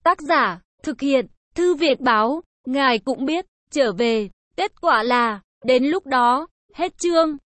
Tác giả, thực hiện, Thư viện báo, ngài cũng biết, trở về, kết quả là, đến lúc đó, hết chương.